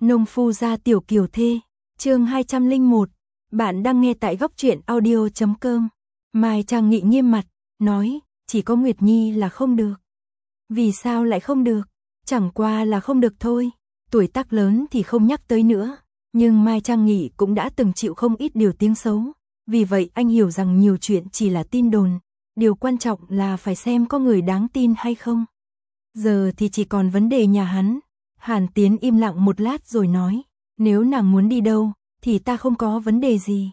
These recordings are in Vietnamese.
Nông phu gia tiểu kiều thê, chương 201, bạn đang nghe tại góc truyện audio.com. Mai Trang Nghị nghiêm mặt, nói, chỉ có Nguyệt Nhi là không được. Vì sao lại không được? Chẳng qua là không được thôi, tuổi tác lớn thì không nhắc tới nữa. Nhưng Mai Trang Nghị cũng đã từng chịu không ít điều tiếng xấu, vì vậy anh hiểu rằng nhiều chuyện chỉ là tin đồn, điều quan trọng là phải xem có người đáng tin hay không. Giờ thì chỉ còn vấn đề nhà hắn. Hàn Tiến im lặng một lát rồi nói, nếu nàng muốn đi đâu, thì ta không có vấn đề gì.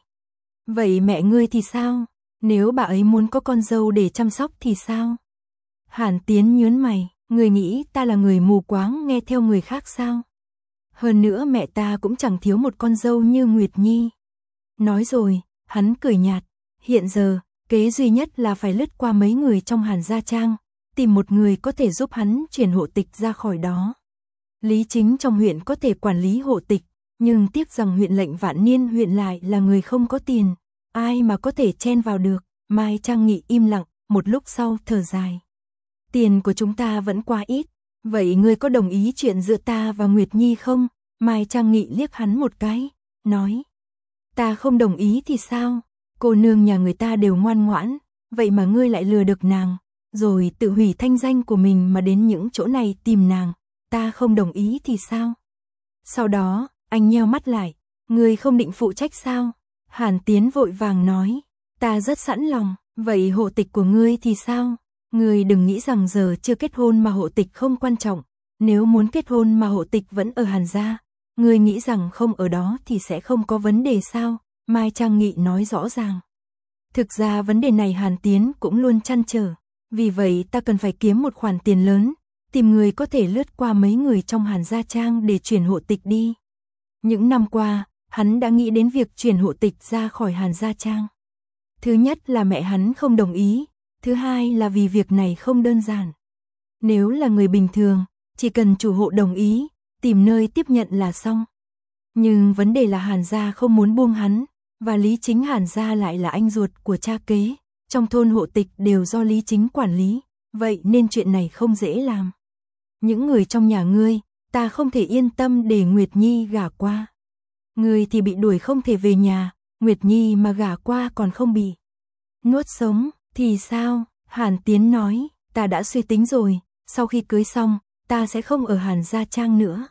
Vậy mẹ ngươi thì sao? Nếu bà ấy muốn có con dâu để chăm sóc thì sao? Hàn Tiến nhớn mày, ngươi nghĩ ta là người mù quáng nghe theo người khác sao? Hơn nữa mẹ ta cũng chẳng thiếu một con dâu như Nguyệt Nhi. Nói rồi, hắn cười nhạt, hiện giờ, kế duy nhất là phải lướt qua mấy người trong Hàn Gia Trang, tìm một người có thể giúp hắn chuyển hộ tịch ra khỏi đó. Lý Chính trong huyện có thể quản lý hộ tịch, nhưng tiếc rằng huyện lệnh Vạn Niên huyện lại là người không có tiền, ai mà có thể chen vào được. Mai Trang Nghị im lặng, một lúc sau thở dài. Tiền của chúng ta vẫn quá ít, vậy ngươi có đồng ý chuyện giữa ta và Nguyệt Nhi không? Mai Trang Nghị liếc hắn một cái, nói. Ta không đồng ý thì sao? Cô nương nhà người ta đều ngoan ngoãn, vậy mà ngươi lại lừa được nàng, rồi tự hủy thanh danh của mình mà đến những chỗ này tìm nàng. Ta không đồng ý thì sao? Sau đó, anh nheo mắt lại, ngươi không định phụ trách sao? Hàn Tiến vội vàng nói, ta rất sẵn lòng, vậy hộ tịch của ngươi thì sao? Ngươi đừng nghĩ rằng giờ chưa kết hôn mà hộ tịch không quan trọng, nếu muốn kết hôn mà hộ tịch vẫn ở Hàn gia, ngươi nghĩ rằng không ở đó thì sẽ không có vấn đề sao? Mai Trang Nghị nói rõ ràng. Thực ra vấn đề này Hàn Tiến cũng luôn trăn trở, vì vậy ta cần phải kiếm một khoản tiền lớn, tìm người có thể lướt qua mấy người trong Hàn Gia Trang để chuyển hộ tịch đi. Những năm qua, hắn đã nghĩ đến việc chuyển hộ tịch ra khỏi Hàn Gia Trang. Thứ nhất là mẹ hắn không đồng ý, thứ hai là vì việc này không đơn giản. Nếu là người bình thường, chỉ cần chủ hộ đồng ý, tìm nơi tiếp nhận là xong. Nhưng vấn đề là Hàn Gia không muốn buông hắn, và Lý Chính Hàn Gia lại là anh ruột của cha kế, trong thôn hộ tịch đều do Lý Chính quản lý, vậy nên chuyện này không dễ làm. Những người trong nhà ngươi, ta không thể yên tâm để Nguyệt Nhi gả qua. Ngươi thì bị đuổi không thể về nhà, Nguyệt Nhi mà gả qua còn không bị nuốt sống, thì sao? Hàn Tiến nói, ta đã suy tính rồi, sau khi cưới xong, ta sẽ không ở Hàn Gia Trang nữa.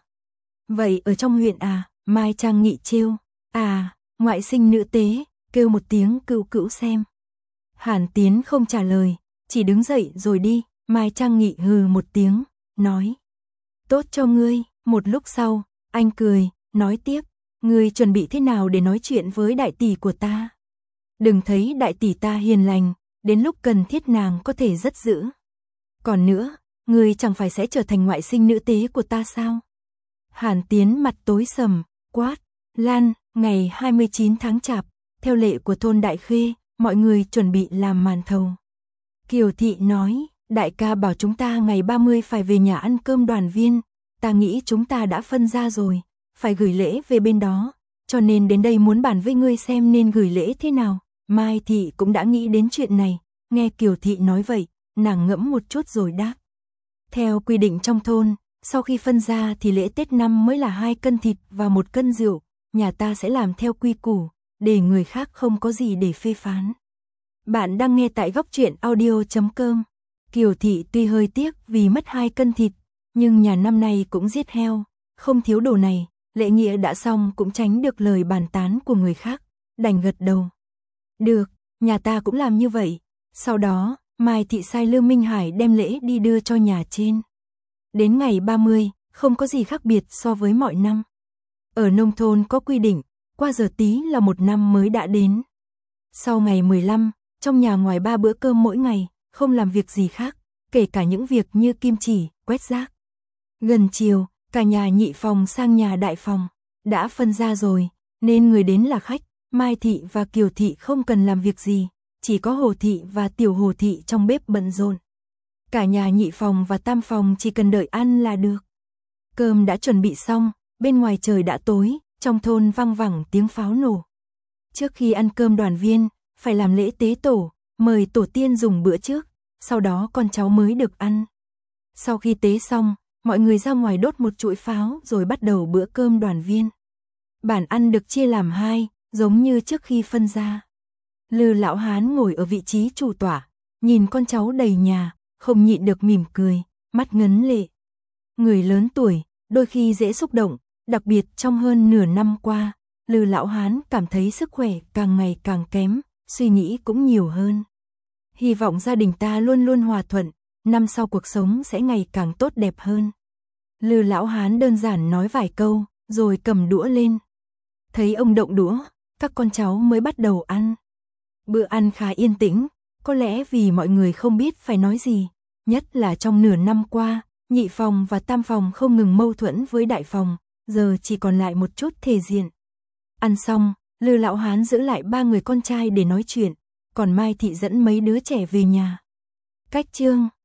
Vậy ở trong huyện à? Mai Trang Nghị trêu, à, ngoại sinh nữ tế, kêu một tiếng cữu cữu xem. Hàn Tiến không trả lời, chỉ đứng dậy rồi đi. Mai Trang Nghị hừ một tiếng, nói, tốt cho ngươi. Một lúc sau, anh cười, nói tiếp, ngươi chuẩn bị thế nào để nói chuyện với đại tỷ của ta? Đừng thấy đại tỷ ta hiền lành, đến lúc cần thiết nàng có thể rất dữ. Còn nữa, ngươi chẳng phải sẽ trở thành ngoại sinh nữ tế của ta sao? Hàn Tiến mặt tối sầm, quát, Lan, ngày 29 tháng Chạp, theo lệ của thôn Đại Khê, mọi người chuẩn bị làm màn thầu. Kiều Thị nói, đại ca bảo chúng ta ngày 30 phải về nhà ăn cơm đoàn viên, ta nghĩ chúng ta đã phân ra rồi, phải gửi lễ về bên đó, cho nên đến đây muốn bàn với ngươi xem nên gửi lễ thế nào. Mai Thị cũng đã nghĩ đến chuyện này, nghe Kiều Thị nói vậy, nàng ngẫm một chút rồi đáp. Theo quy định trong thôn, sau khi phân ra thì lễ Tết năm mới là 2 cân thịt và 1 cân rượu, nhà ta sẽ làm theo quy củ, để người khác không có gì để phê phán. Bạn đang nghe tại góc truyện audio.com. Kiều Thị tuy hơi tiếc vì mất 2 cân thịt, nhưng nhà năm nay cũng giết heo, không thiếu đồ này, lễ nghĩa đã xong cũng tránh được lời bàn tán của người khác, đành gật đầu. Được, nhà ta cũng làm như vậy. Sau đó, Mai Thị sai Lương Minh Hải đem lễ đi đưa cho nhà trên. Đến ngày 30, không có gì khác biệt so với mọi năm. Ở nông thôn có quy định, qua giờ tí là một năm mới đã đến. Sau ngày 15, trong nhà ngoài 3 bữa cơm mỗi ngày, không làm việc gì khác, kể cả những việc như kim chỉ, quét rác. Gần chiều, cả nhà nhị phòng sang nhà đại phòng, đã phân ra rồi, nên người đến là khách, Mai Thị và Kiều Thị không cần làm việc gì, chỉ có Hồ Thị và Tiểu Hồ Thị trong bếp bận rộn. Cả nhà nhị phòng và tam phòng chỉ cần đợi ăn là được. Cơm đã chuẩn bị xong, bên ngoài trời đã tối, trong thôn vang vẳng tiếng pháo nổ. Trước khi ăn cơm đoàn viên, phải làm lễ tế tổ, mời tổ tiên dùng bữa trước, sau đó con cháu mới được ăn. Sau khi tế xong, mọi người ra ngoài đốt một chuỗi pháo rồi bắt đầu bữa cơm đoàn viên. Bàn ăn được chia làm hai, giống như trước khi phân ra. Lư lão hán ngồi ở vị trí chủ tọa, nhìn con cháu đầy nhà, không nhịn được mỉm cười, mắt ngấn lệ. Người lớn tuổi, đôi khi dễ xúc động, đặc biệt trong hơn nửa năm qua, Lư lão hán cảm thấy sức khỏe càng ngày càng kém, suy nghĩ cũng nhiều hơn. Hy vọng gia đình ta luôn luôn hòa thuận, năm sau cuộc sống sẽ ngày càng tốt đẹp hơn. Lư lão hán đơn giản nói vài câu, rồi cầm đũa lên. Thấy ông động đũa, các con cháu mới bắt đầu ăn. Bữa ăn khá yên tĩnh, có lẽ vì mọi người không biết phải nói gì, nhất là trong nửa năm qua, nhị phòng và tam phòng không ngừng mâu thuẫn với đại phòng, giờ chỉ còn lại một chút thể diện. Ăn xong, Lư lão hán giữ lại 3 người con trai để nói chuyện, còn Mai Thị dẫn mấy đứa trẻ về nhà. Cách chương